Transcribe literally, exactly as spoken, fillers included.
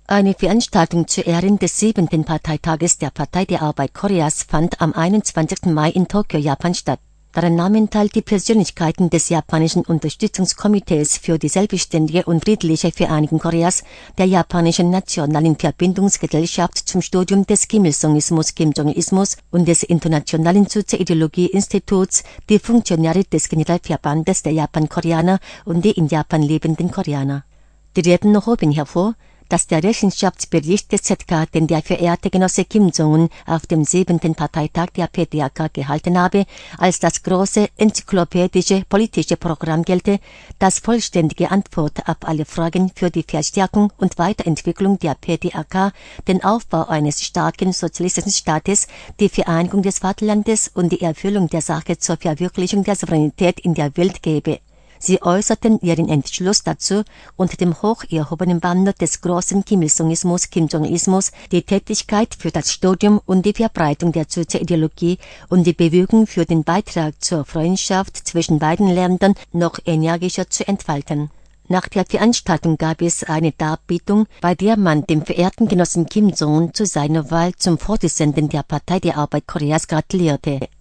Eine Veranstaltung zu Ehren des siebenten Parteitages der Partei der Arbeit Koreas fand am einundzwanzigsten Mai in Tokio, Japan statt. Daran nahmen teil die Persönlichkeiten des japanischen Unterstützungskomitees für die selbstständige und friedliche Vereinigung Koreas, der japanischen Nationalen Verbindungsgesellschaft zum Studium des Kim-Il-sungismus Kim Jong-ilismus und des Internationalen Soziologie-Instituts, die Funktionäre des Generalverbandes der Japan-Koreaner und die in Japan lebenden Koreaner. Die Reden hoben hervor, dass der Rechenschaftsbericht des Z K, den der verehrte Genosse Kim Jong-un auf dem siebenten Parteitag der P D A K gehalten habe, als das große enzyklopädische politische Programm gelte, das vollständige Antwort auf alle Fragen für die Verstärkung und Weiterentwicklung der P D A K, den Aufbau eines starken sozialistischen Staates, die Vereinigung des Vaterlandes und die Erfüllung der Sache zur Verwirklichung der Souveränität in der Welt gebe. Sie äußerten ihren Entschluss dazu, unter dem hoch erhobenen Banner des großen Kim-Il-sungismus Kim Jong-ilismus die Tätigkeit für das Studium und die Verbreitung der Sozialideologie und die Bewegung für den Beitrag zur Freundschaft zwischen beiden Ländern noch energischer zu entfalten. Nach der Veranstaltung gab es eine Darbietung, bei der man dem verehrten Genossen Kim Jong-un zu seiner Wahl zum Vorsitzenden der Partei der Arbeit Koreas gratulierte.